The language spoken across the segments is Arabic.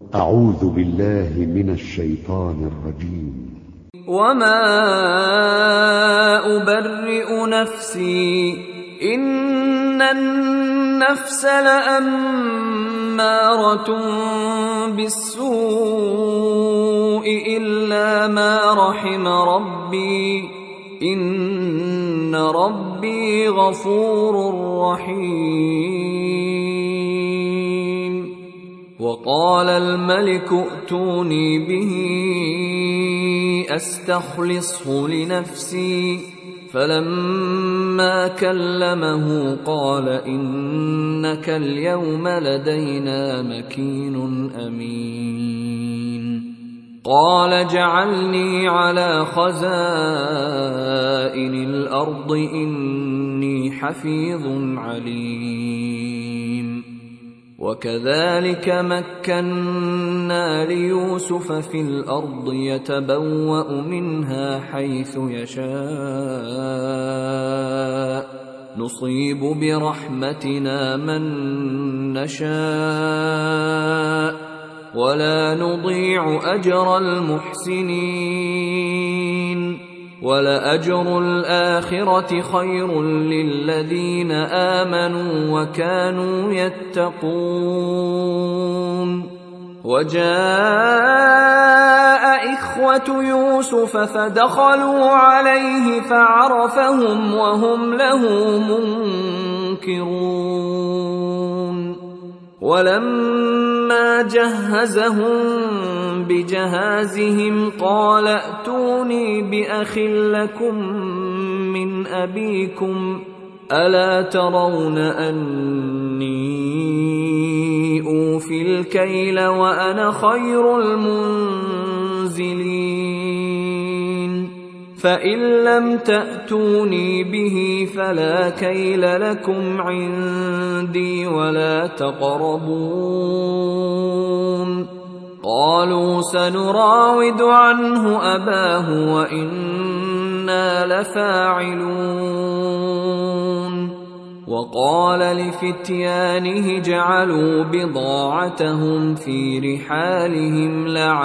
أعوذ بالله من الشيطان الرجيم. وما أبرئ نفسي إن النفس لأمارة بالسوء إلا ما رحم ربي إن ربي غفور رحيم. وقال الملك ائتوني به أستخلصه لنفسي فلما كلمه قال إنك اليوم لدينا مكين أمين. قال اجعلني على خزائن الأرض إني حفيظ عليم. وكذلك مكنا ليوسف في الأرض يتبوأ منها حيث يشاء نصيب برحمتنا من نشاء ولا نضيع أجر المحسنين. ولأجر الآخرة خير للذين آمنوا وكانوا يتقون. وجاء إخوة يوسف فدخلوا عليه فعرفهم وهم له منكرون. ولما جهزهم بجهازهم قال ائتوني بأخ لكم من أبيكم ألا ترون أني أوفي الكيل وأنا خير المنزلين. فإن لم تأتوني به فلا كيل لكم عندي ولا تقربون. قالوا سنراود عنه أباه وإنا لفاعلون. وقال لفتيانه اجعلوا بضاعتهم في رحالهم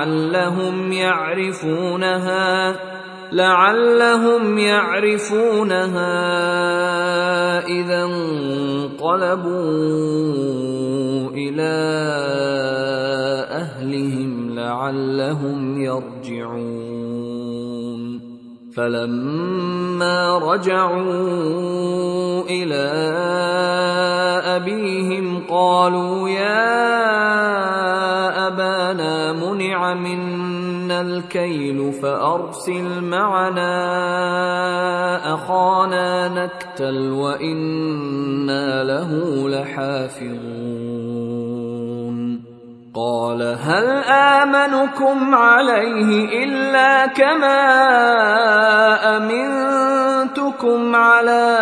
لعلهم يعرفونها إذا انقلبوا إلى أهلهم لعلهم يرجعون. فلما رجعوا إلى أبيهم قالوا يا أبانا منع منا الكيل فأرسل معنا أخانا نكتل وإنا له لحافظون. قال هل آمنكم عليه إلا كما أمنتكم على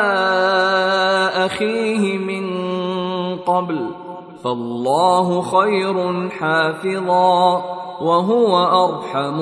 أخيه من قبل فالله خير حافظا وهو أرحم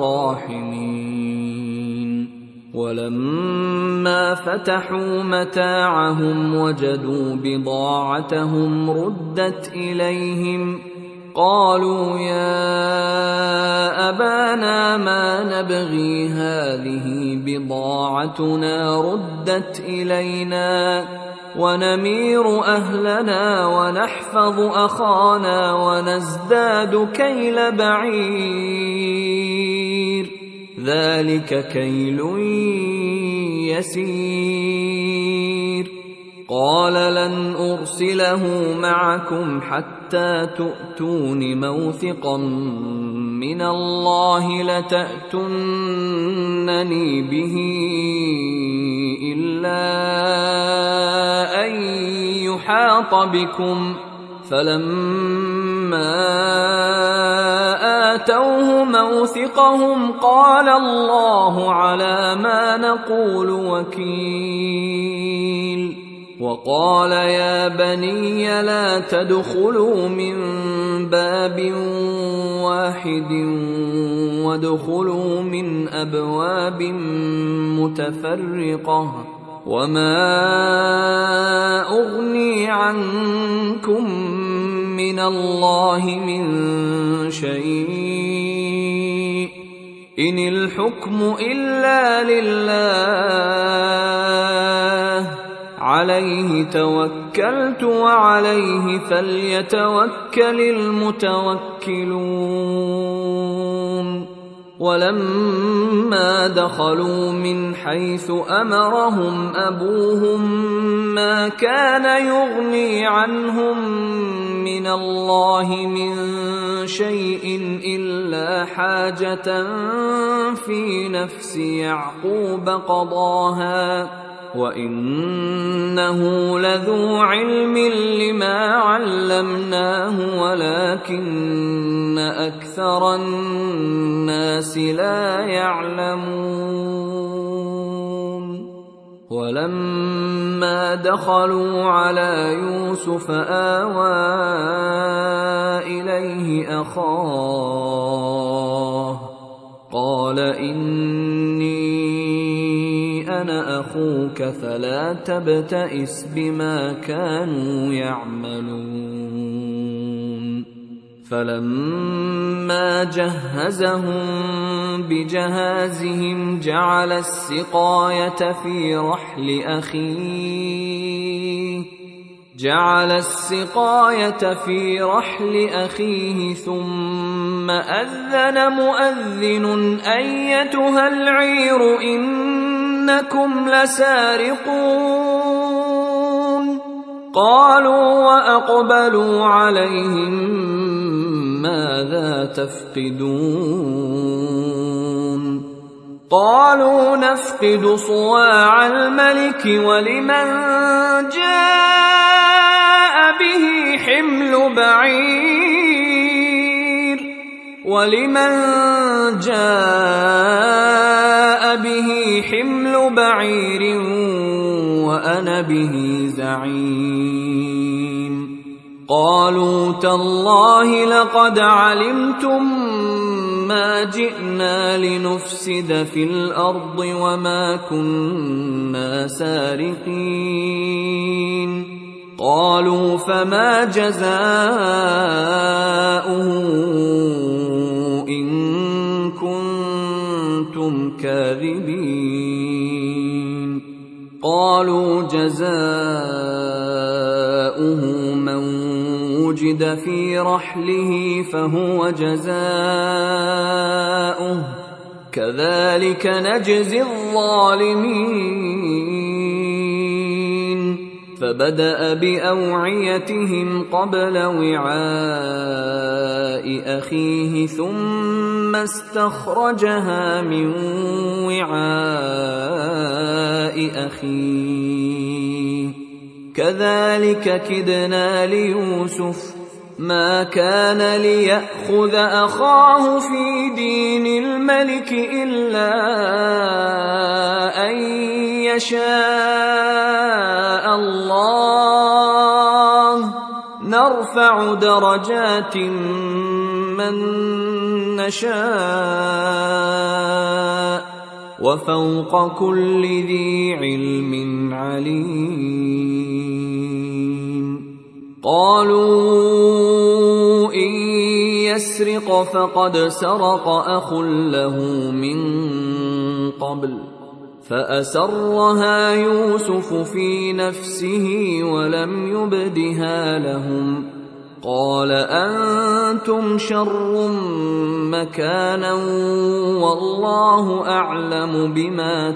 الراحمين. ولما فتحوا متاعهم وجدوا بضاعتهم ردت إليهم قالوا يا أبانا ما نبغي هذه بضاعتنا ردت إلينا ونمير أهلنا ونحفظ أخانا ونزداد كيل بعير ذلك كيل يسير. قال لن أرسله معكم حتى تؤتون موثقا من الله لتأتونني به إلا أن يحاط بكم. فلما آتوه موثقهم قال الله على ما نقول وكيل. وقال يا بني لا تدخلوا من باب واحد وادخلوا من أبواب متفرقة وما أغني عنكم من الله من شيء إن الحكم إلا لله عليه توكلت وعليه فليتوكل المتوكلون ولما دخلوا من حيث أمرهم أبوهم ما كان يغني عنهم من الله من شيء إلا حاجة في نفس يعقوب قضاها وإنه لذو علم لما علمناه ولكن أكثر الناس لا يعلمون ولما دخلوا على يوسف آوى إليه أخاه قال إني أنا أخوك فلا تبتئس بما كانوا يعملون فلما جهزهم بجهازهم جعل السقاية في رحل أخيه ثم أذن مؤذن أيتها العير إنكم لسارقون قالوا وأقبلوا عليهم ماذا تفقدون قالوا نفقد صواع الملك ولمن جاء به حمل بعير وأنا به زعيم قالوا تالله لقد علمتم ما جئنا لنفسد في الأرض وما كنا سارقين قالوا فما جزاؤه إن كنتم كاذبين قالوا جزاؤه من وجد في رحله فهو جزاؤه كذلك نجزي الظالمين فبدأ بأوعيتهم قبل وعاء أخيه ثم استخرجها من وعاء أخيه كذلك كدنا ليوسف ما كان ليأخذ أخاه في دين الملك إلا أن يشاء الله نرفع درجات من نشاء وفوق كل ذي علم عليم قالوا إن يسرق فقد سرق أخ له من قبل فأسرها يوسف في نفسه ولم يبدها لهم قال أنتم شر مكانا والله أعلم بما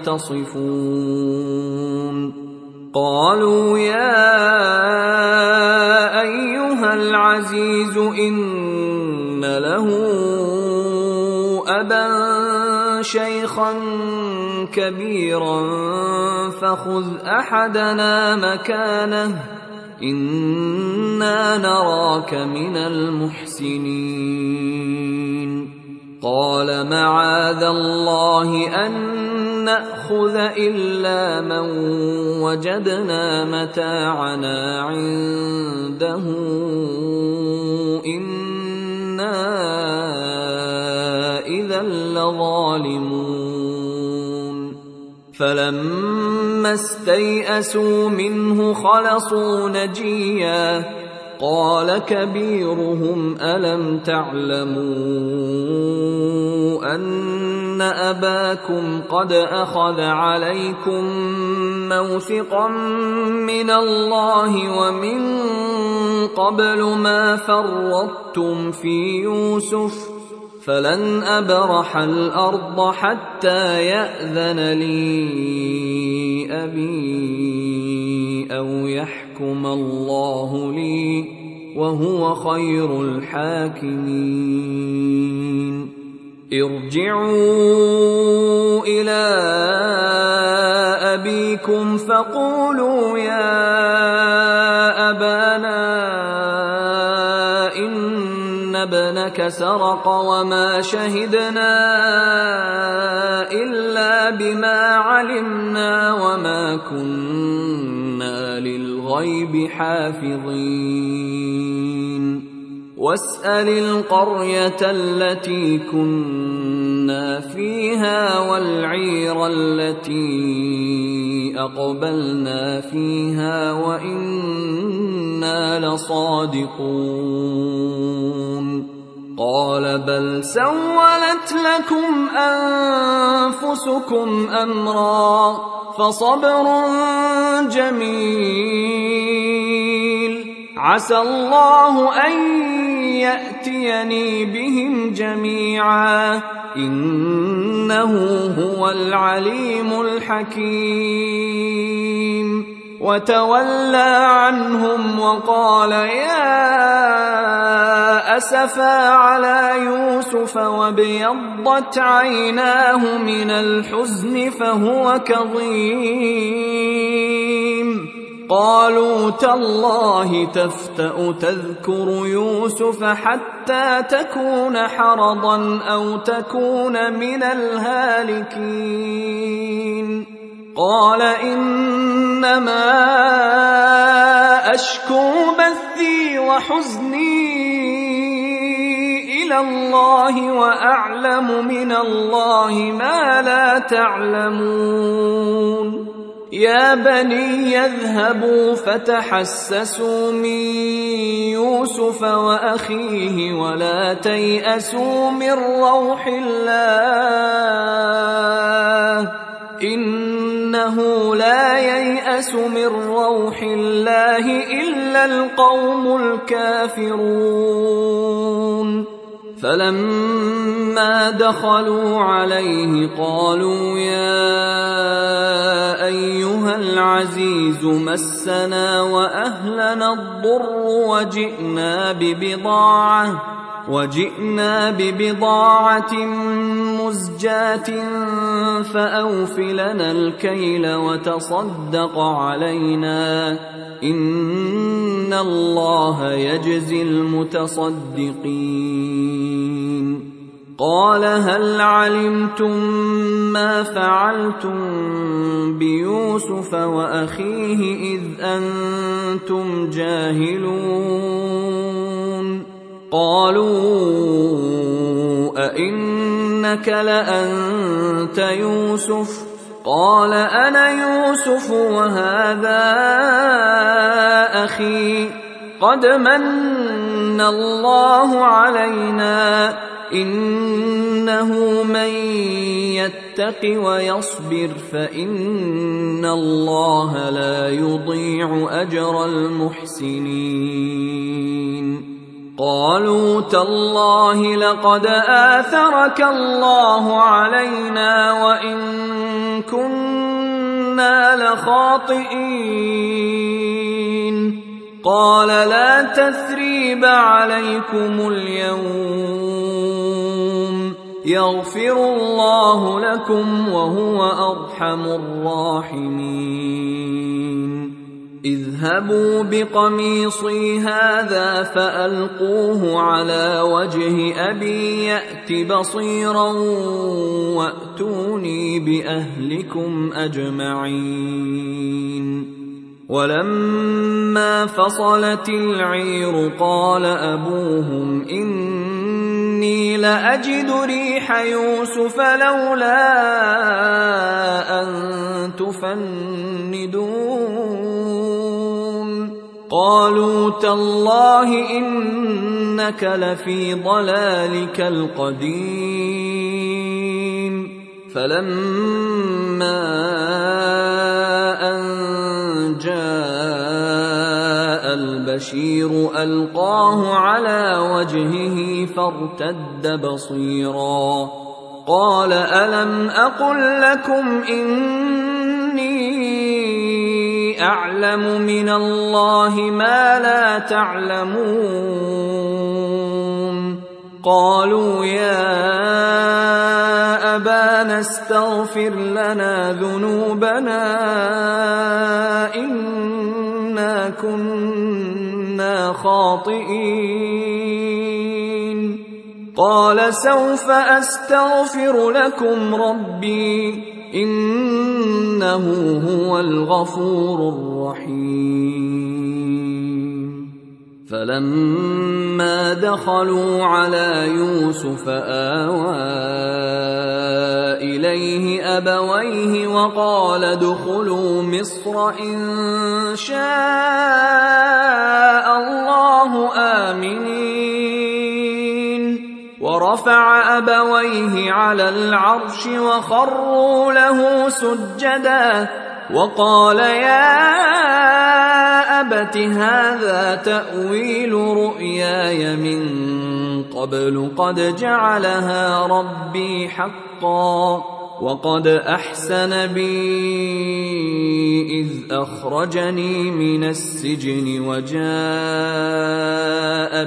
تصفون قالوا يا أيها العزيز إن له أبا شيخا كبيرا فخذ أحدنا مكانه إنا نراك من المحسنين قال معاذ الله أن نأخذ إلا من وجدنا متاعنا عنده إنا إذا لظالمون فلما استيئسوا منه خلصوا نجيا قال كبيرهم ألم تعلموا أن أباكم قد أخذ عليكم موثقا من الله ومن قبل ما فرطتم في يوسف فلن أبرح الأرض حتى يأذن لي أبي أو يحكم الله لي وهو خير الحاكمين ارجعوا إلى أبيكم فقولوا يا أبانا إن ابنك سرق وما شهدنا إلا بما علمنا وما كنا للغيب حافظين واسأل القرية التي كنا فيها والعير التي أقبلنا فيها وإنا لصادقون قال بل سولت لكم أنفسكم أمرا فصبر جميل عسى الله أن يأتيني بهم جميعا إنه هو العليم الحكيم وتولى عنهم وقال يا أسفا على يوسف وابيضت عيناه من الحزن فهو كظيم قالوا تالله تفتأ تذكر يوسف حتى تكون حرضا أو تكون من الهالكين قال إنما أشكو بثي وحزني إلى الله وأعلم من الله ما لا تعلمون يا بني يذهبوا فتحسسوا من يوسف وأخيه ولا تيأسوا من روح الله إنه لا ييأس من روح الله إلا القوم الكافرون فلما دخلوا عليه قالوا يا أيها العزيز مسنا وأهلنا الضر وجئنا ببضاعة مزجاة فأوف لنا الكيل وتصدق علينا إن الله يجزي المتصدقين قال هل علمتم ما فعلتم بيوسف وأخيه إذ أنتم جاهلون قالوا أئنك لأنت يوسف قال أنا يوسف وهذا أخي قد من الله علينا إنه من يتق ويصبر فإن الله لا يضيع أجر المحسنين قالوا تالله لقد آثرك الله علينا وإن كنا لخاطئين قال لا تثريب عليكم اليوم يغفر الله لكم وهو أرحم الراحمين اذهبوا بقميصي هذا فألقوه على وجه أبي يأت بصيرا وأتوني بأهلكم أجمعين ولما فصلت العير قال أبوهم إني لأجد ريح يوسف لولا أن تفندون قالوا تالله إنك لفي ضلالك القديم فلما أن جاء البشير ألقاه على وجهه فارتد بصيرا قال ألم أقل لكم إني أعلم من الله ما لا تعلمون قالوا يا أبانا استغفر لنا ذنوبنا إنا كنا خاطئين قال سوف أستغفر لكم ربي إنه هو الغفور الرحيم فلما دخلوا على يوسف آوى إليه أبويه وقال ادخلوا مصر إن شاء الله آمنين ورفع أبويه على العرش وخروا له سجدا وقال يا أبت هذا تأويل رؤياي من قبل قد جعلها ربي حقا وقد أحسن بي إذ أخرجني من السجن وجاء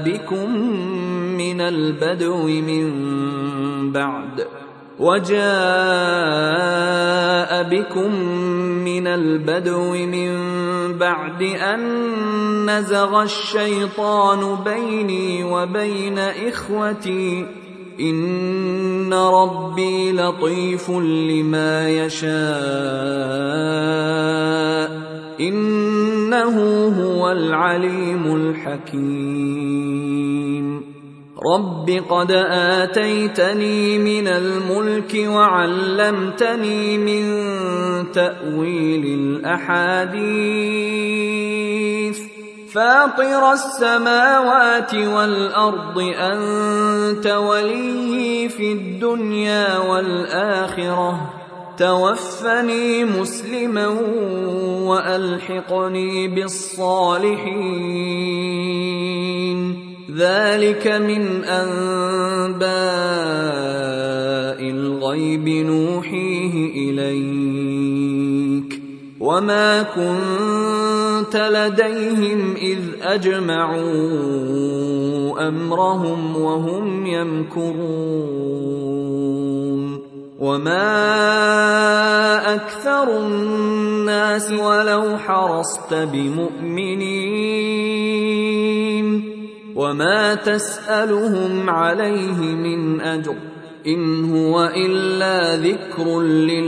بكم من البدو من بعد أن نزغ الشيطان بيني وبين إخوتي إن ربي لطيف لما يشاء إنه هو العليم الحكيم رب قد آتيتني من الملك وعلمتني من تأويل الأحاديث فاطر السماوات والأرض أنت وليي في الدنيا والآخرة توفني مسلما وألحقني بالصالحين ذلك من أنباء الغيب نوحيه إليك وما كنت لديهم إذ أجمعوا أمرهم وهم يمكرون وما أكثر الناس ولو حرصت بمؤمنين وما تسألهم عليه من أجر إن هو إلا ذكر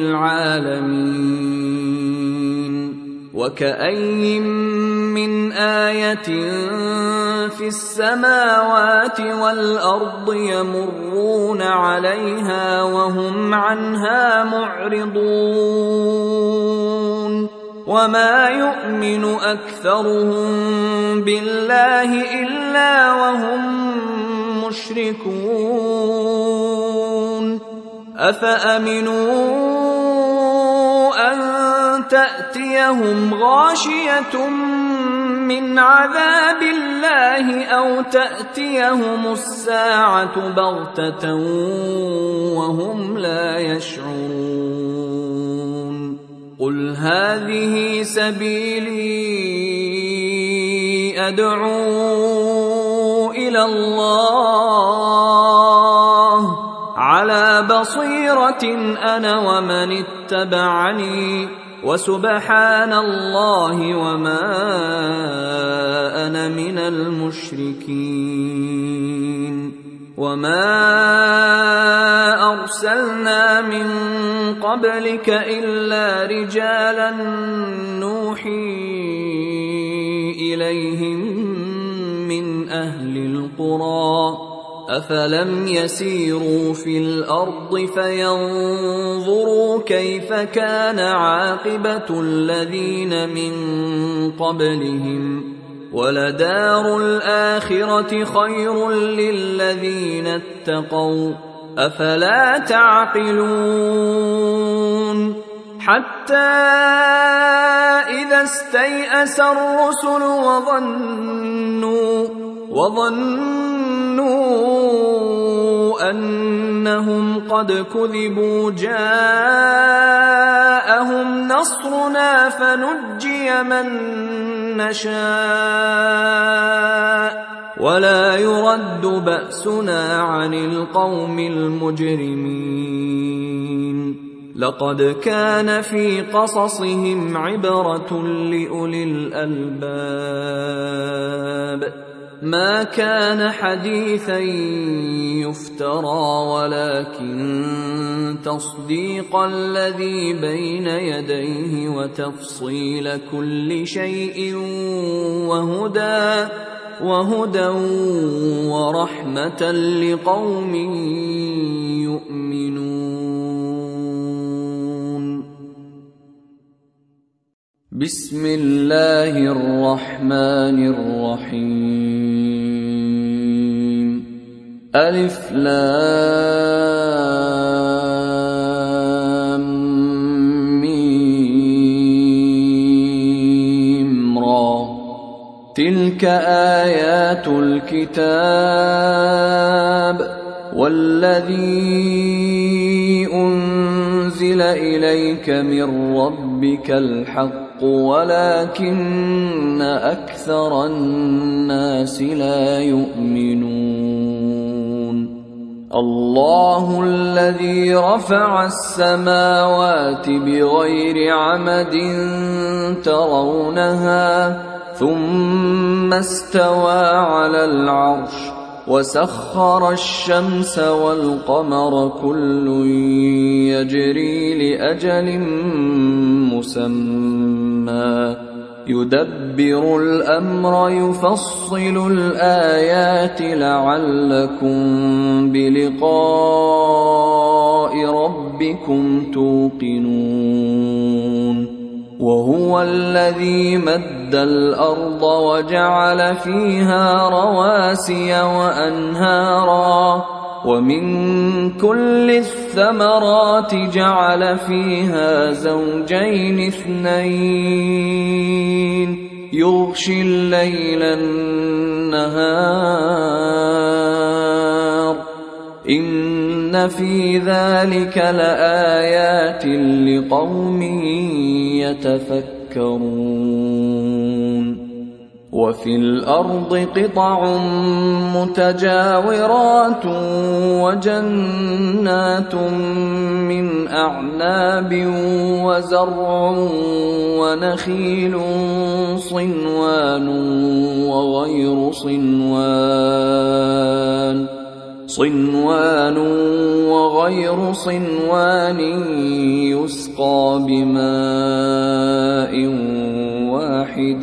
للعالمين وكأين من آية في السماوات والأرض يمرون عليها وهم عنها معرضون وما يؤمن أكثرهم بالله إلا وهم مشركون أفأمنوا أن تأتيهم غاشية من عذاب الله أو تأتيهم الساعة بغتة وهم لا يشعرون قل هذه سبيلي أدعو إلى الله على بصيرة أنا ومن اتبعني وسبحان الله وما أنا من المشركين وما أرسلنا من قبلك إلا رجالا نوحي إليهم من أهل القرى أفلم يسيروا في الأرض فينظروا كيف كان عاقبة الذين من قبلهم وَلَدَارُ الْآخِرَةِ خَيْرٌ لِّلَّذِينَ اتَّقَوْا ۗ أَفَلَا تَعْقِلُونَ حَتَّى إِذَا اسْتَيْأَسَ الرُّسُلُ وَظَنُّوا أَنَّهُمْ قَدْ كُذِبُوا جَاءَهُمْ نَصْرُنَا فَنُجِّيَ مَن نَّشَاءُ وَلَا يُرَدُّ بَأْسُنَا عَنِ الْقَوْمِ الْمُجْرِمِينَ لَقَدْ كَانَ فِي قَصَصِهِمْ عِبْرَةٌ لِّأُولِي الْأَلْبَابِ مَا كَانَ حَدِيثًا يُفْتَرَىٰ وَلَكِن تَصْدِيقَ الَّذِي بَيْنَ يَدَيْهِ وَتَفْصِيلَ كُلِّ شَيْءٍ وَهُدًى وَرَحْمَةً لِّقَوْمٍ يُؤْمِنُونَ بسم الله الرحمن الرحيم ألف لام ميم را تلك آيات الكتاب والذي أنزل إليك من ربك الحق ولكن أكثر الناس لا يؤمنون الله الذي رفع السماوات بغير عمد ترونها ثم استوى على العرش وسخر الشمس والقمر كل يجري لأجل مسمى يدبر الأمر يفصل الآيات لعلكم بلقاء ربكم توقنون وهو الذي مد الأرض وجعل فيها رواسي وأنهارا ومن كل الثمرات جعل فيها زوجين اثنين يغشي الليل النهار إن في ذلك لآيات لقوم يتفكرون وفي الأرض قطع متجاورات وجنات من أعناب وزرع ونخيل صنوان وغير صنوان يسقى بماء واحد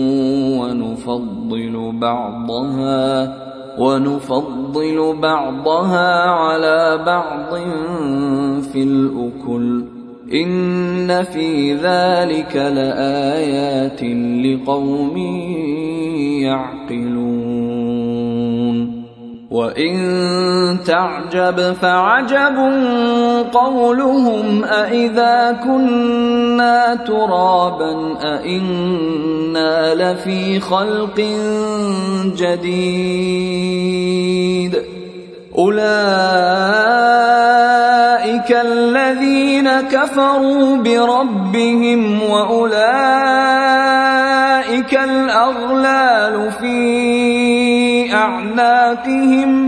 ونفضل بعضها على بعض في الأكل إن في ذلك لآيات لقوم يعقلون وإن تعجب فعجب قولهم أإذا كنا ترابا أإنا لفي خلق جديد أولئك الذين كفروا بربهم وأولئك الأغلال في أعناقهم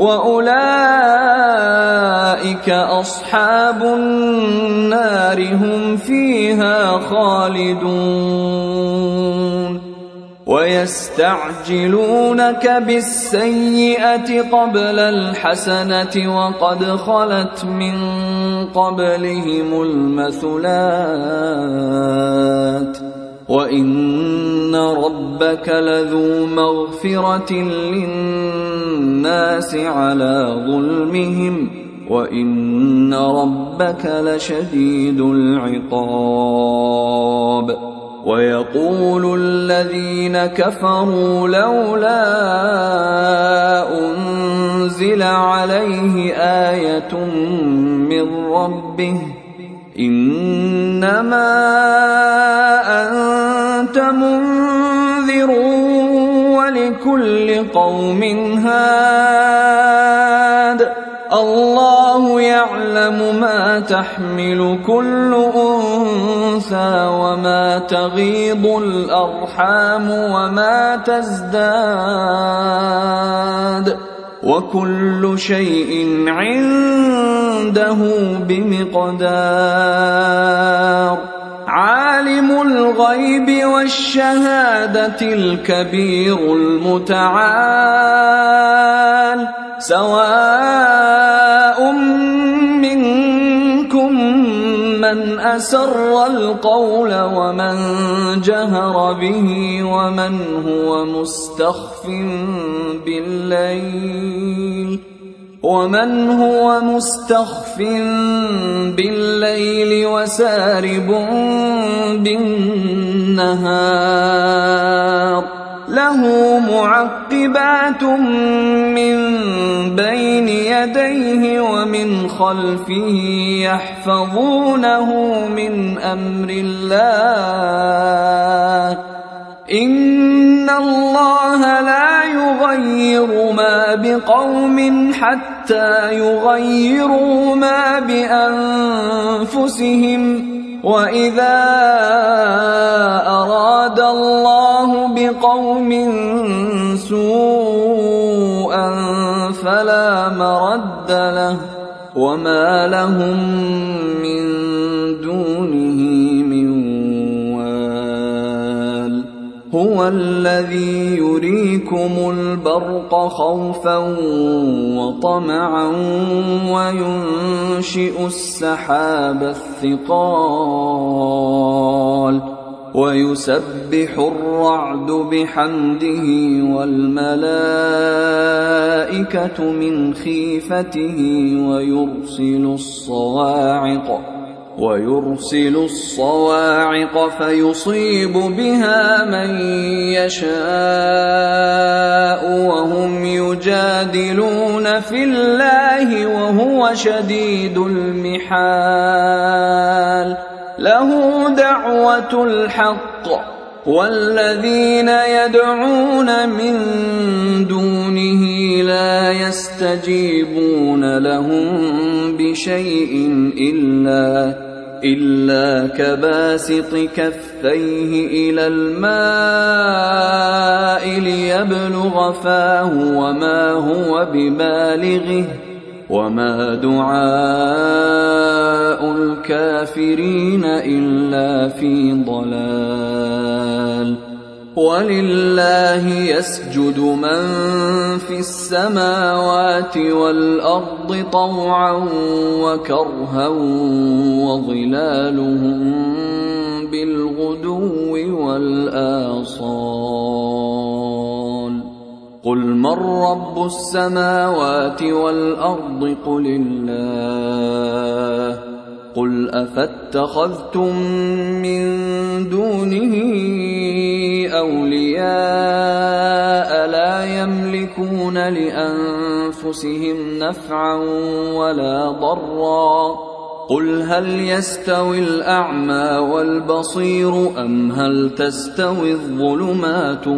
وأولئك أصحاب النار هم فيها خالدون ويستعجلونك بالسيئة قبل الحسنة وقد خلت من قبلهم المثلات وإن ربك لذو مغفرة للناس على ظلمهم وإن ربك لشديد العقاب ويقول الذين كفروا لولا أنزل عليه آية من ربه إنما أنت منذر ولكل قوم هاد الله يعلم ما تحمل كل أنثى وما تغيض الأرحام وما تزداد وكل شيء عنده بمقدار عالم الغيب والشهادة الكبير المتعال سواء منكم من أسر القول ومن جهر به ومن هو مستخف بالليل وسارب بالنهار له معقبات من بين يديه ومن خلفه يحفظونه من أمر الله إن الله لا يغير ما بقوم حتى يغيروا ما بأنفسهم وإذا أراد الله بقوم سوءا فلا مرد له وما لهم من دونه من وال هو الذي يريكم البرق خوفا وطمعا وينشئ السحاب الثقال ويسبح الرعد بحمده والملائكة من خيفته ويرسل الصواعق فيصيب بها من يشاء وهم يجادلون في الله وهو شديد المحال له دعوة الحق والذين يدعون من دونه لا يستجيبون لهم بشيء إلا كباسط كفيه إلى الماء ليبلغ فاه وما هو ببالغه وما دعاء الكافرين إلا في ضلال ولله يسجد من في السماوات والأرض طوعا وكرها وظلالهم بالغدو والآصال قل من رب السماوات والأرض قل الله قل أفاتخذتم من دونه أولياء لا يملكون لأنفسهم نفعا ولا ضرا قل هل يستوي الأعمى والبصير أم هل تستوي الظلمات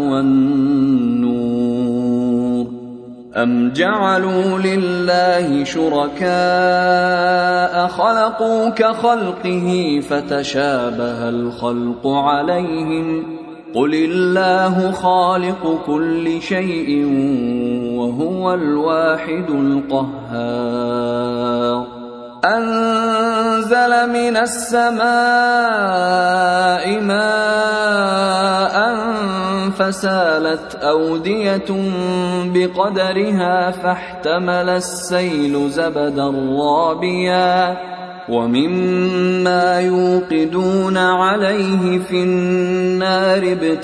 والنور أم جعلوا لله شركاء خلقوا كخلقه فتشابه الخلق عليهم قل الله خالق كل شيء وهو الواحد القهار أنزل من السماء ماء فسالت أودية بقدرها فاحتمل السيل زبدا رابيا ومما يوقدون عليه في النار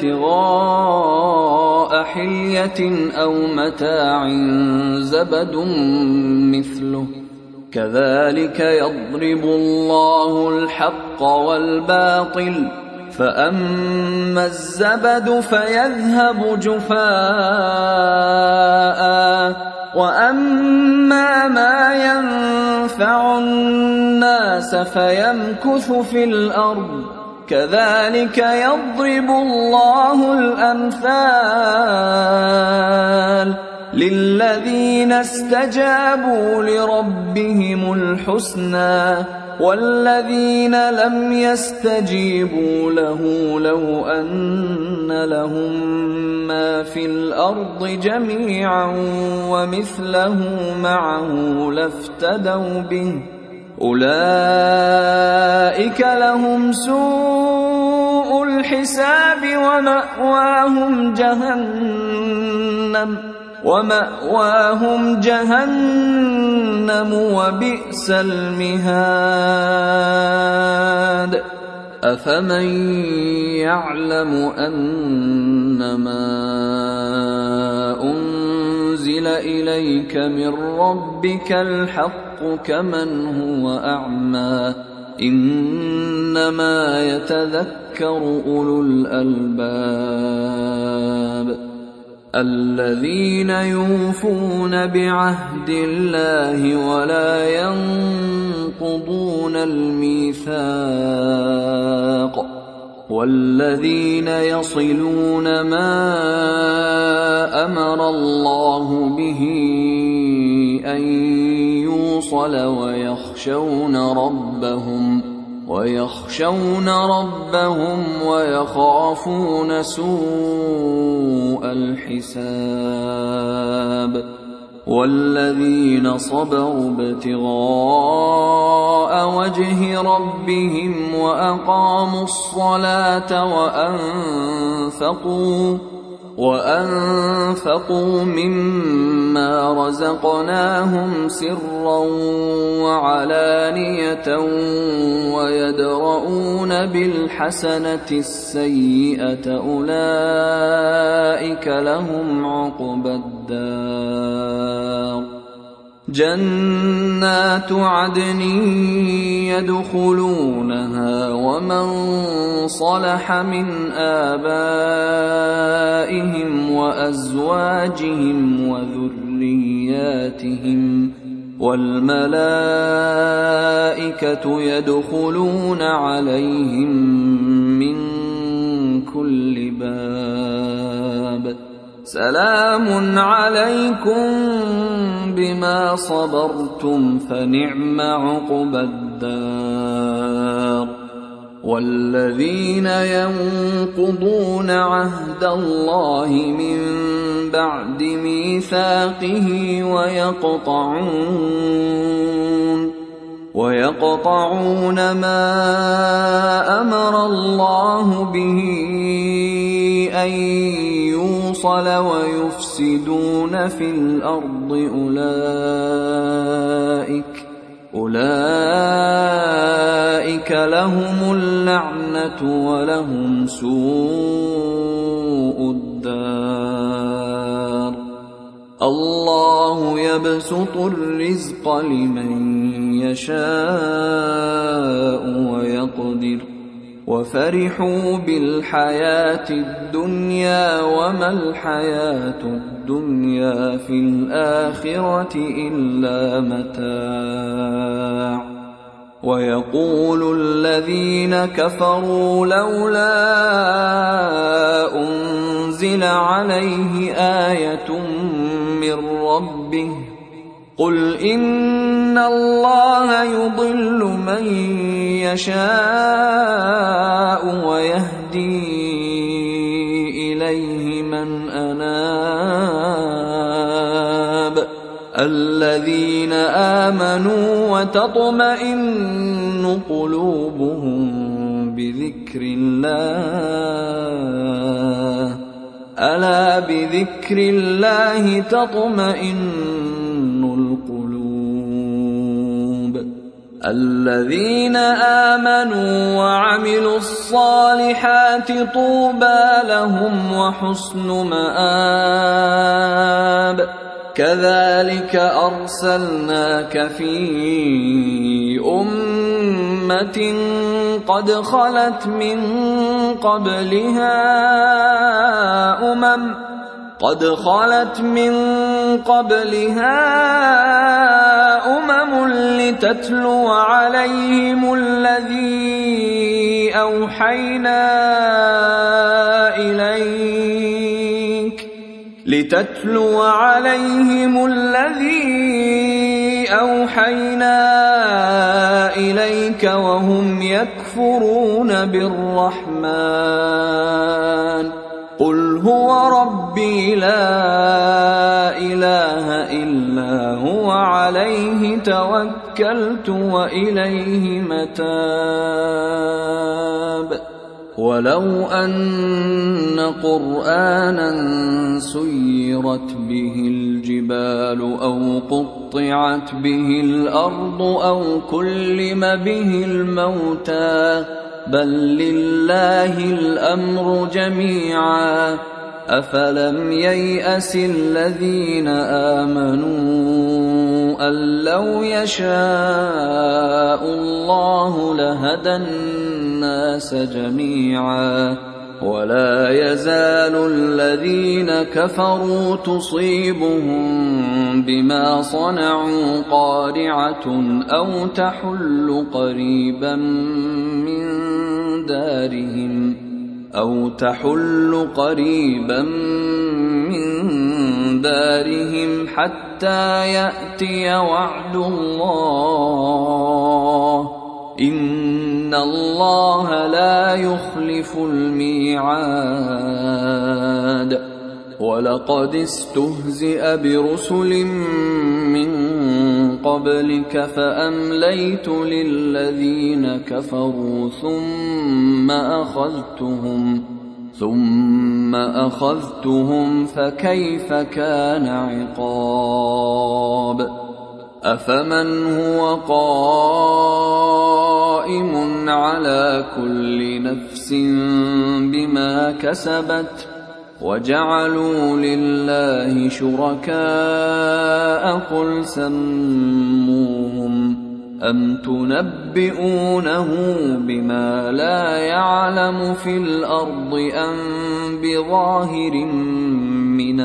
ابتغاء حلية أو متاع زبد مثله كذلك يضرب الله الحق والباطل فأما الزبد فيذهب جفاء وأما ما ينفع الناس فيمكث في الأرض كذلك يضرب الله الأمثال للذين استجابوا لربهم الحسنى والذين لم يستجيبوا له لو أن لهم ما في الأرض جميعا ومثله معه لافتدوا به أولئك لهم سوء الحساب ومأواهم جهنم وبئس المهاد أفمن يعلم أنما أنزل إليك من ربك الحق كمن هو أعمى إنما يتذكر أولو الألباب الذين يوفون بعهد الله ولا ينقضون الميثاق والذين يصلون ما أمر الله به أن يوصل ويخشون ربهم ويخافون سوء الحساب والذين صبروا ابتغاء وجه ربهم وأقاموا الصلاة وأنفقوا مما رزقناهم سرا وعلانية ويدرؤون بالحسنة السيئة أولئك لهم عقبى الدار جنات عدن يدخلونها ومن صلح من آبائهم وأزواجهم وذرياتهم والملائكة يدخلون عليهم من كل باب سلام عليكم بما صبرتم فنعم عقبى الدار والذين ينقضون عهد الله من بعد ميثاقه ويقطعون ما أمر الله به أن يوصل ويفسدون في الأرض أولئك لهم اللعنة ولهم سوء الدار الله يبسط الرزق لمن يشاء ويقدر وفرحوا بالحياة الدنيا وما الحياة الدنيا في الآخرة إلا متاع ويقول الذين كفروا لولا أنزل عليه آية من ربه قل إن الله يضل من يشاء ويهدي إليه من أناب الذين آمنوا وتطمئن قلوبهم بذكر الله ألا بذكر الله تطمئن القلوب الذين آمنوا وعملوا الصالحات طوبى لهم وحسن مآب كذلك أرسلناك في أمة أمة قد خلت من قبلها أمم لتتلو عليهم الذي أوحينا إليك وهم يكفرون بالرحمن قل هو ربي لا إله إلا هو عليه توكلت وإليه متاب ولو أن قرآنا سيرت به الجبال أو قطعت به الأرض أو كلم به الموتى بل لله الأمر جميعا أفلم ييأس الذين آمنوا أن لو يشاء الله لهدى الناس جميعا ولا يزال الذين كفروا تصيبهم بما صنعوا قارعة أو تحل قريبا من دارهم حتى يأتي وعد الله إن الله لا يخلف الميعاد ولقد استهزئ برسل من قبلك فأمليت للذين كفروا ثم أخذتهم فكيف كان عقاب أفمن هو قائم على كل نفس بما كسبت وجعلوا لله شركاء قل سموهم أم تنبئونه بما لا يعلم في الأرض أم بظاهر من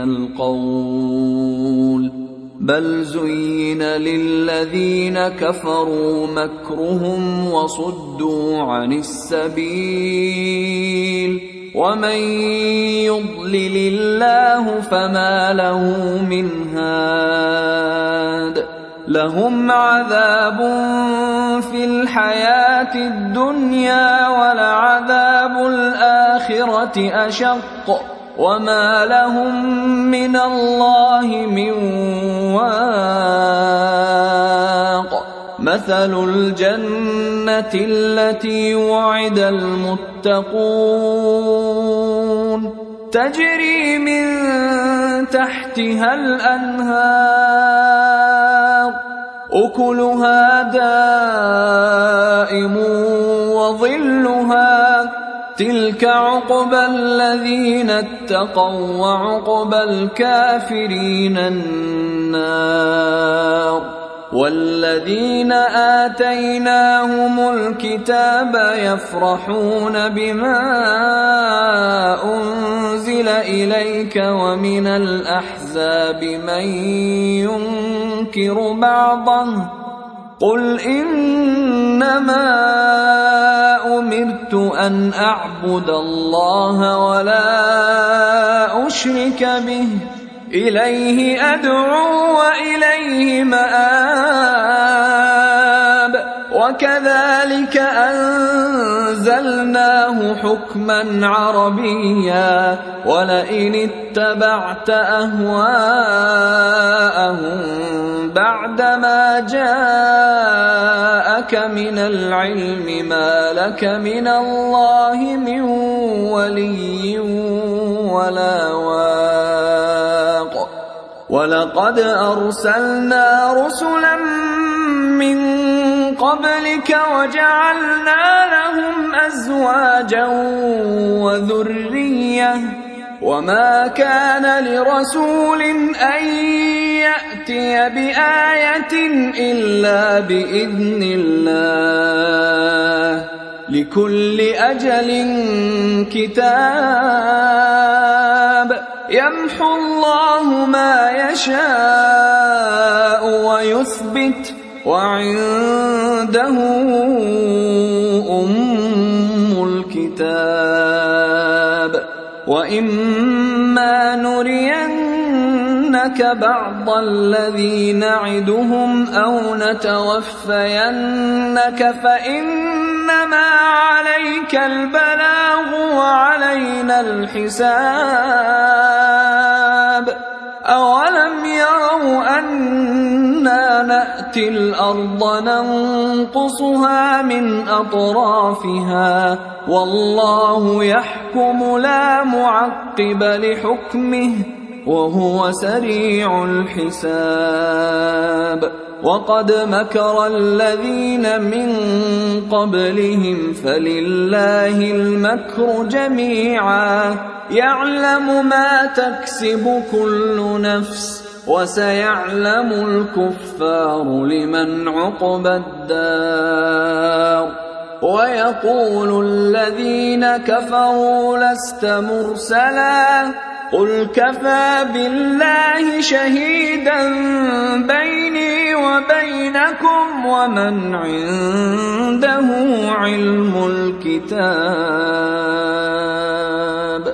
القول بل زين للذين كفروا مكرهم وصدوا عن السبيل ومن يضلل الله فما له من هاد لهم عذاب في الحياة الدنيا ولعذاب الآخرة أشق وما لهم من الله من واق مثل الجنة التي وعد المتقون تجري من تحتها الأنهار أكلها دائم وظلها تلك عقبى الذين اتقوا وعقبى الكافرين النار والذين آتيناهم الكتاب يفرحون بما أنزل إليك ومن الأحزاب من ينكر بعضه قل إنما أمرت أن أعبد الله ولا أشرك به إليه أدعو وإليه مآب وكذلك أنزلناه حكما عربيا ولئن اتبعت أهواءهم بعدما جاءك من العلم ما لك من الله من ولي ولا واق ولقد أرسلنا رسلا من قبلك وجعلنا لهم أزواجا وذرية وما كان لرسول أن يأتي بآية إلا بإذن الله لكل أجل كتاب يمحو الله ما يشاء ويثبت وعنده أم الكتاب وإما نرينك بعض الذي نعدهم أو نتوفينك فإنما عليك البلاغ وعلينا الحساب أولم يروا أنا نأتي الأرض ننقصها من أطرافها والله يحكم لا معقب لحكمه وهو سريع الحساب وقد مكر الذين من قبلهم فلله المكر جميعا يعلم ما تكسب كل نفس وسيعلم الكفار لمن عقبى الدار ويقول الذين كفروا لست مرسلا قل كفى بالله شهيدا بيني وبينكم ومن عنده علم الكتاب.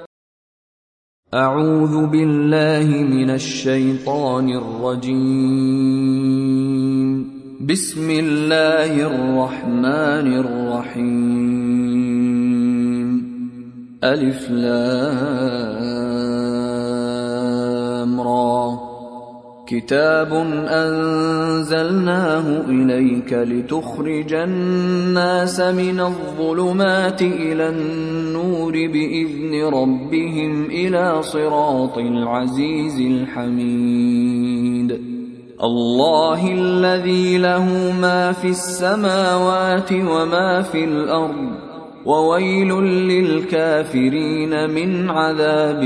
أعوذ بالله من الشيطان الرجيم. بسم الله الرحمن الرحيم. ألف لام را كتاب أنزلناه إليك لتخرج الناس من الظلمات إلى النور بإذن ربهم إلى صراط العزيز الحميد الله الذي له ما في السماوات وما في الأرض وويل للكافرين من عذاب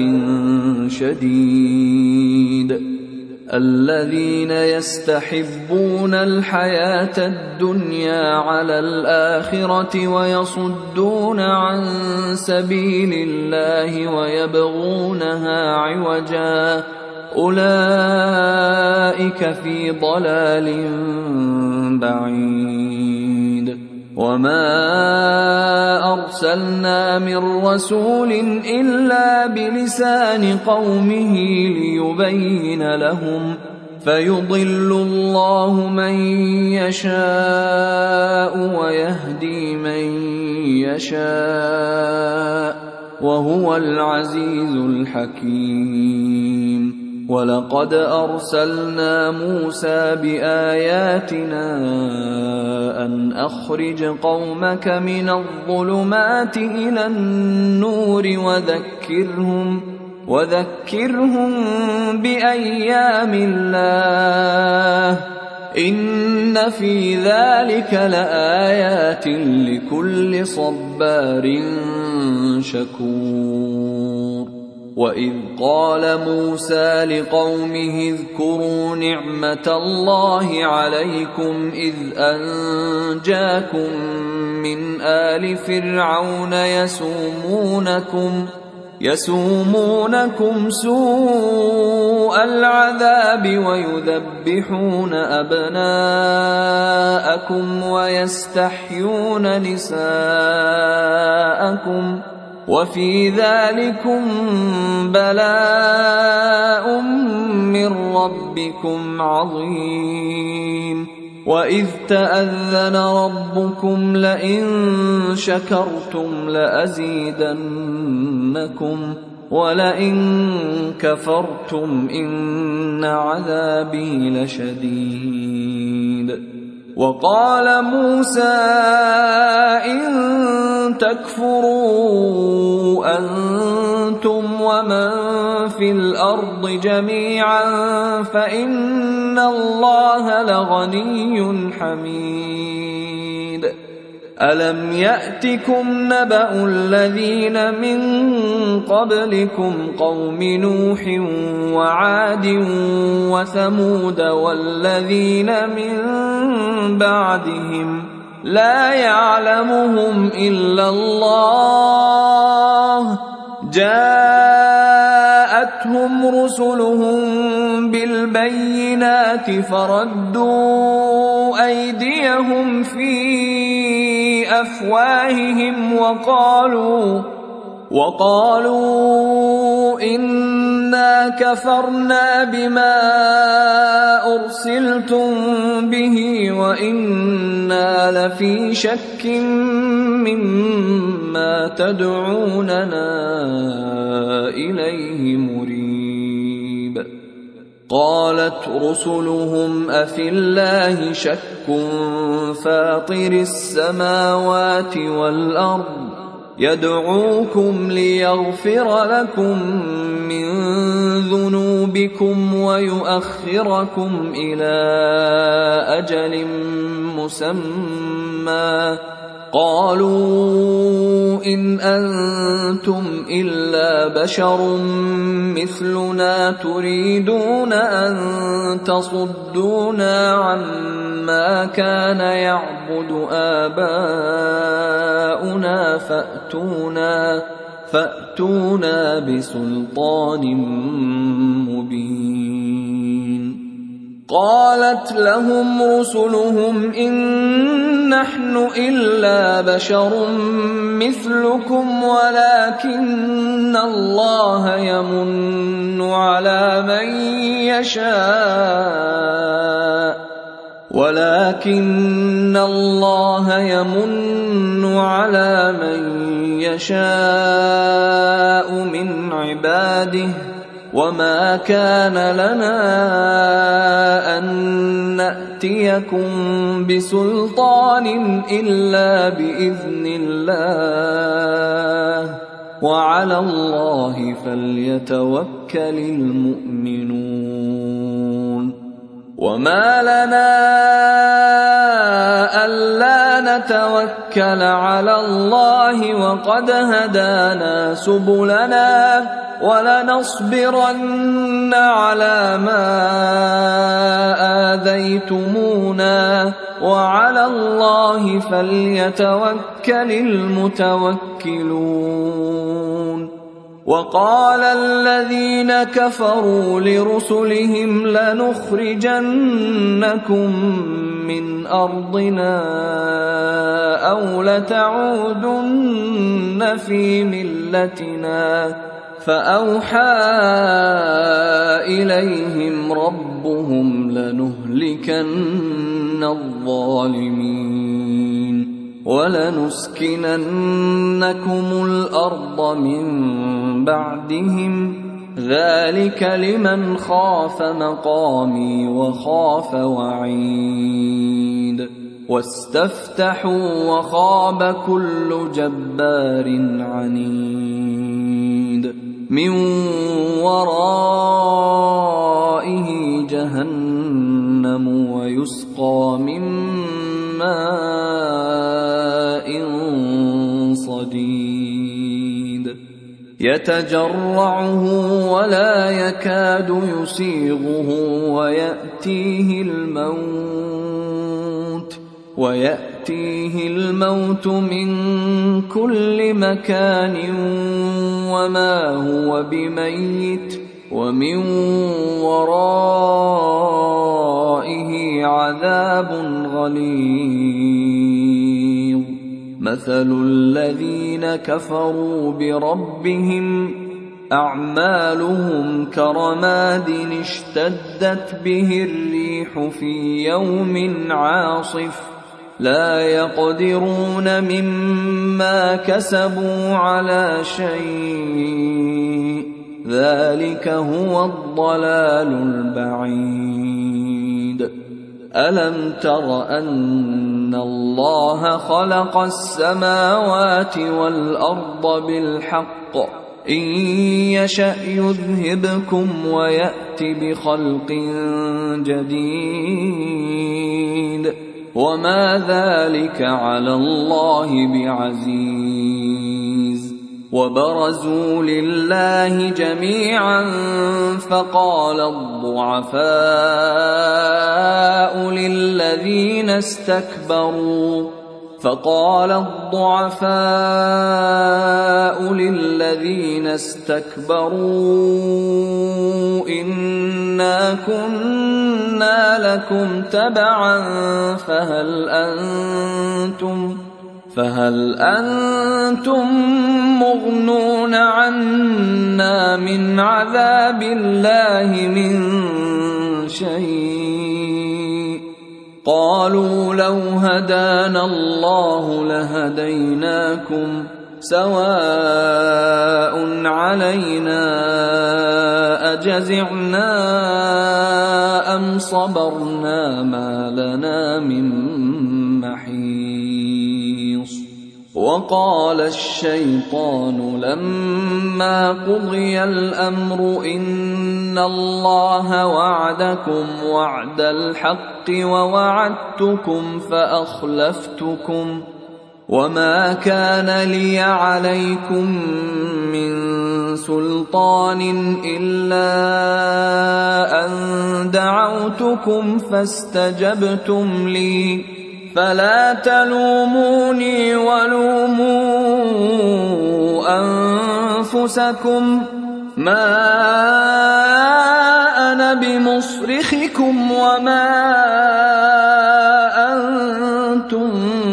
شديد الذين يستحبون الحياة الدنيا على الآخرة ويصدون عن سبيل الله ويبغونها عوجا أولئك في ضلال بعيد وما أرسلنا من رسول إلا بلسان قومه ليبين لهم فيضل الله من يشاء ويهدي من يشاء وهو العزيز الحكيم ولقد أرسلنا موسى بآياتنا أن أخرج قومك من الظلمات إلى النور وذكرهم بأيام الله إن في ذلك لآيات لكل صبار شكور وإذ قال موسى لقومه اذكروا نعمة الله عليكم إذ أنجاكم من آل فرعون يسومونكم سوء العذاب ويذبحون أبناءكم ويستحيون نساءكم وفي ذلكم بلاء من ربكم عظيم وإذ تأذن ربكم لئن شكرتم لأزيدنكم ولئن كفرتم إن عذابي لشديد وقال موسى إن تكفروا أنتم ومن في الأرض جميعا فإن الله لغني حميد ألم يأتكم نبأ الذين من قبلكم قوم نوح وعاد وثمود والذين من بعدهم لا يعلمهم إلا الله. جاءتهم رسلهم بالبينات فردوا أيديهم في أفواههم وقالوا إنا كفرنا بما أرسلتم به وإنا لفي شك مما تدعوننا إليه مريب. قالت رسلهم أفي الله شك فاطر السماوات والأرض يدعوكم ليغفر لكم من ذنوبكم ويؤخركم إلى أجل مسمى. قالوا إن أنتم إلا بشر مثلنا تريدون أن تصدونا عما كان يعبد آباؤنا فأتونا بسلطان مبين. قالت لهم رسلهم إن نحن إلا بشر مثلكم ولكن الله يمن على من يشاء من عباده وما كان لنا أن نأتيكم بسلطان إلا بإذن الله وعلى الله فليتوكل المؤمنون. وما لنا ألا نتوكل على الله وقد هدانا سبلنا ولنصبرن على ما آذيتمونا وعلى الله فليتوكل المتوكلون. وقال الذين كفروا لرسلهم لنخرجنكم من أرضنا أو لتعودن في ملتنا فأوحى إليهم ربهم لنهلكن الظالمين ولنسكننكم الأرض من بعدهم ذلك لمن خاف مقامي وخاف وعيد. واستفتحوا وخاب كل جبار عنيد من ورائه جهنم ويسقى من ماء صديد يتجرعه ولا يكاد يسيغه ويأتيه الموت من كل مكان وما هو بميت ومن ورائه عذاب غليظ. مثل الذين كفروا بربهم أعمالهم كرماد اشتدت به الريح في يوم عاصف لا يقدرون مما كسبوا على شيء ذلك هو الضلال البعيد. ألم تر أن الله خلق السماوات والأرض بالحق إن يشأ يذهبكم ويأت بخلق جديد وما ذلك على الله بعزيز. وبرزوا لله جميعا فقال الضعفاء للذين استكبروا فقال الضعفاء للذين استكبروا إنا كنا لكم تبعا فهل أنتم مغنون عنا من عذاب الله من شيء؟ قالوا لو هدانا الله لهديناكم سواء علينا أجزعنا أم صبرنا ما لنا من محيص. وقال الشيطان لما قضي الأمر إن الله وعدكم وعد الحق ووعدتكم فأخلفتكم وما كان لي عليكم من سلطان إلا أن دعوتكم فاستجبتم لي فلا تلوموني ولوموا أنفسكم ما أنا بمصرخكم وما أنتم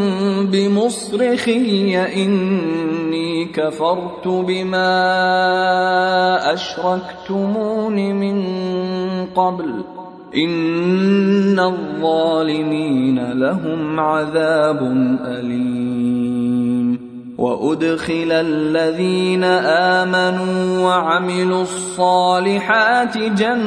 بمصرخي إني كفرت بما أشركتمون من قبل إن الظالمين لهم عذاب أليم. وأدخل الذين آمنوا وعملوا الصالحات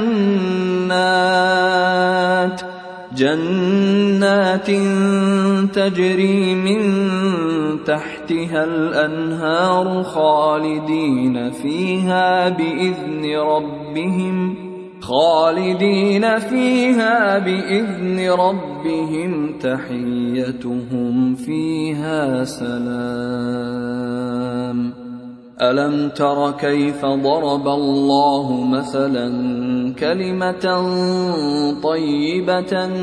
جنات تجري من تحتها الأنهار خالدين فيها بإذن ربهم تحيتهم فيها سلام. ألم تر كيف ضرب الله مثلا كلمة طيبة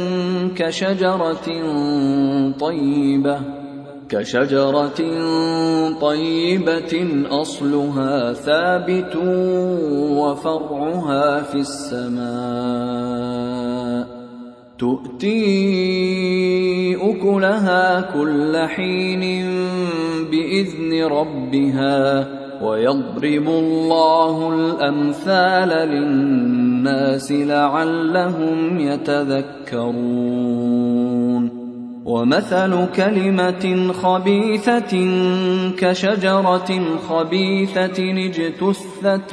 كشجرة طيبة أصلها ثابت وفرعها في السماء تؤتي أكلها كل حين بإذن ربها ويضرب الله الأمثال للناس لعلهم يتذكرون. ومثل كلمة خبيثة كشجرة خبيثة اجتثت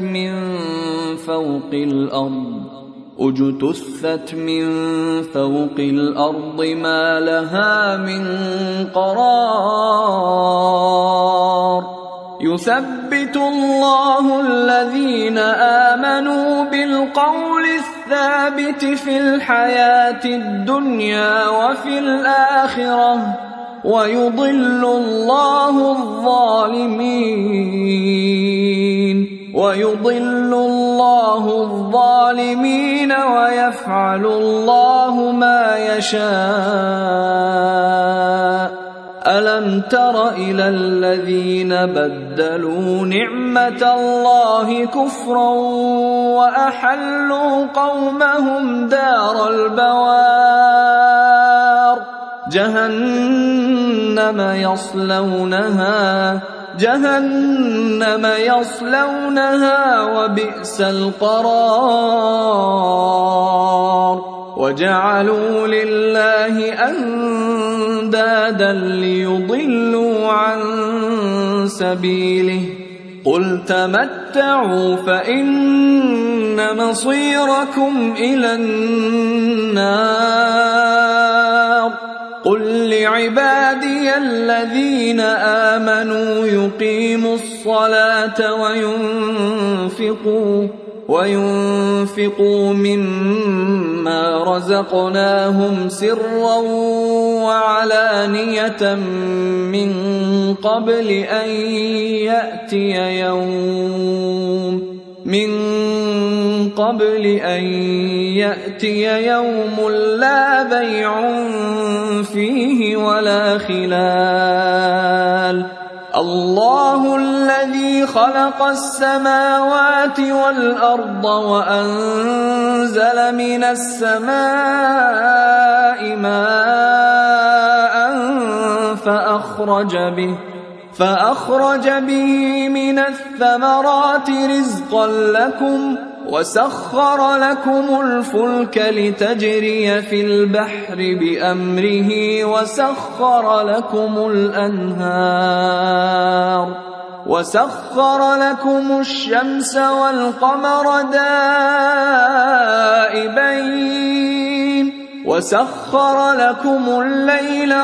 من فوق الأرض ما لها من قرار. يثبت الله الذين آمنوا بالقول الثابت في الحياة الدنيا وفي الآخرة ويضل الله الظالمين ويفعل الله ما يشاء. ألم تر إلى الذين بدلوا نعمة الله كفرا وأحلوا قومهم دار البوار جهنم يصلونها وبئس القرار. وجعلوا لله أندادا ليضلوا عن سبيله قل تمتعوا فإن مصيركم إلى النار. قل لعبادي الذين آمنوا يقيموا الصلاة وينفقوا مما رزقناهم سرا وعلانية من قبل أن قبل أن يأتي يوم لا بيع فيه ولا خلال الله الذي خلق السماوات والأرض وأنزل من السماء ماء فأخرج به من الثمرات رزقا لكم وسخر لكم الفلك لتجري في البحر بأمره وسخر لكم الشمس والقمر دائبين وسخر لكم الليل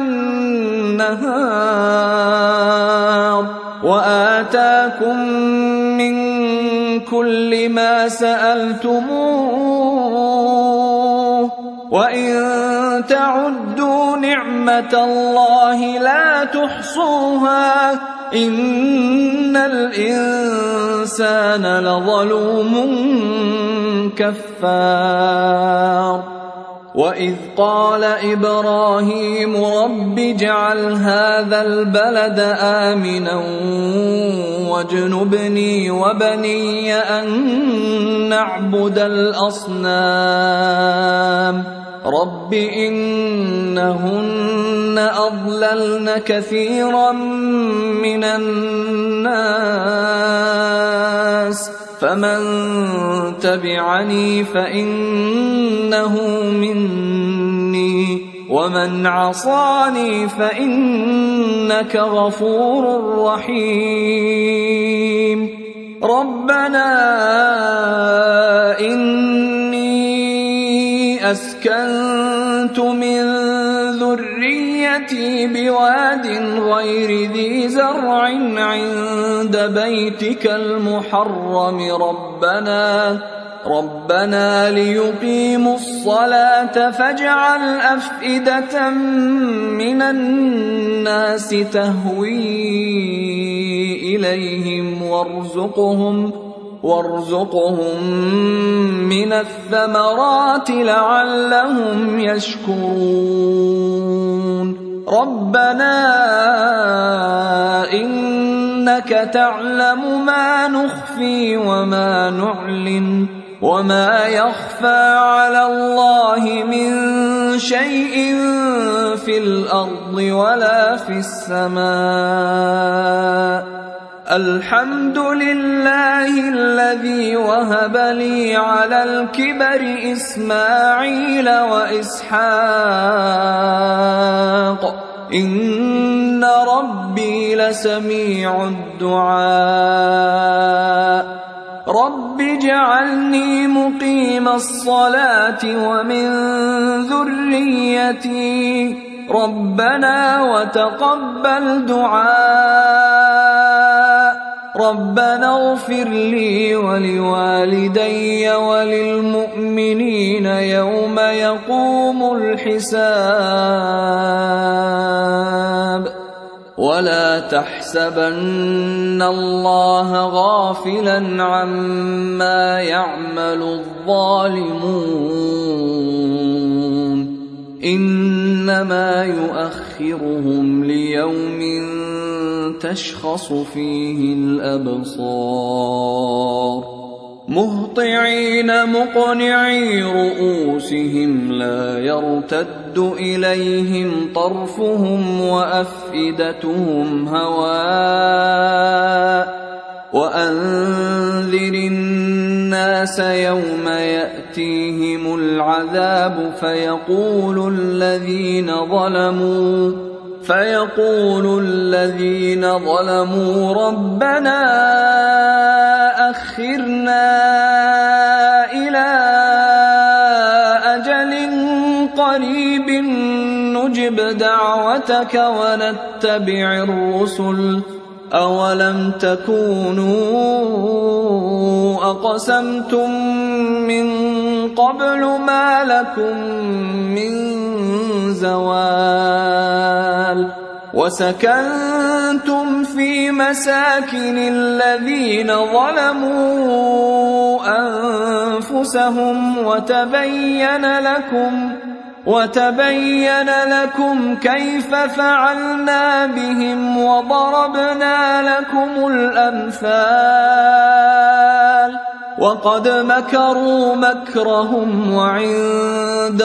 والنهار وآتاكم من كل ما سألتموه وإن تعدوا نعمة الله لا تحصوها إن الإنسان لظلوم كفار وإذ قال إبراهيم رب اجعل هذا البلد آمنا واجنبني وبني أن نعبد الأصنام رب إنهن أضللن كثيرا من الناس فمن تبعني فإنه مني ومن عصاني فإنك غفور رحيم ربنا إني أسكنت من ذريتي بواد غير ذي زرع عند بيتك المحرم ربنا ليقيموا الصلاة فاجعل أفئدة من الناس تهوي إليهم وارزقهم من الثمرات لعلهم يشكرون ربنا إنك تعلم ما نخفي وما نعلن وما يخفى على الله من شيء في الأرض ولا في السماء الحمد لله الذي وهب لي على الكبر إسماعيل وإسحاق إن ربي لسميع الدعاء رب اجعلني مقيم الصلاة ومن ذريتي ربنا وتقبل دعاء ربنا اغفر لي ولوالدي وللمؤمنين يوم يقوم الحساب ولا تحسبن الله غافلا عما يعمل الظالمون إنما يؤخرهم ليوم تشخص فيه الأبصار مهطعين مقنعي رؤوسهم لا يرتد إليهم طرفهم وأفئدتهم هواء وأنذر الناس يوم يأتيهم العذاب فيقول الذين ظلموا ربنا أخرنا إلى أجل قريب نجب دعوتك ونتبع الرسل أولم تكونوا أقسمتم من قبل ما لكم من زوال وسكنتم في مساكن الذين ظلموا أنفسهم وتبين لكم كيف فعلنا بهم وضربنا لكم الأمثال وقد مكروا مكرهم وعند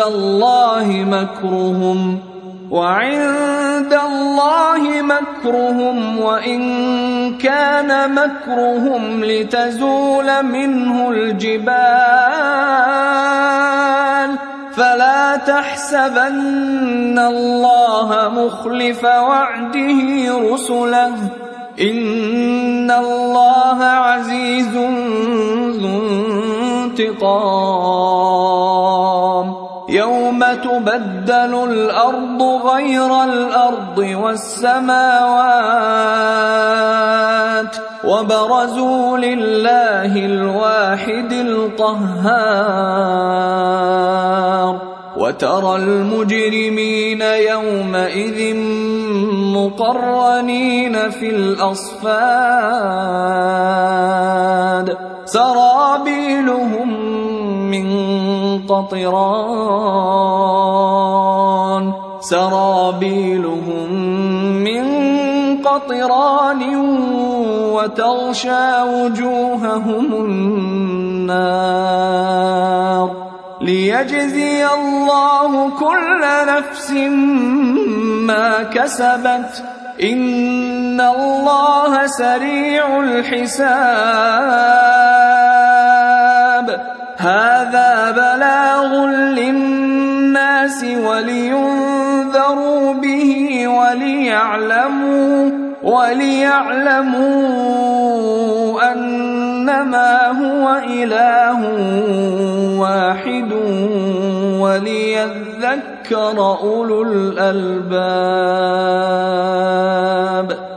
الله مكرهم وإن كان مكرهم لتزول منه الجبال فلا تحسبن الله مخلف وعده رسله إن الله عزيز ذو انتقام يوم تبدل الأرض غير الأرض والسماوات وبرزوا لله الواحد القهار وترى المجرمين يومئذ مقرنين في الأصفاد سرابيلهم من قطران وتغشى وجوههم النار ليجزي الله كل نفس ما كسبت إن الله سريع الحساب هذا بلاغ للناس ولينذروا به وليعلموا أنما هو إله واحد وليذكر أولو الألباب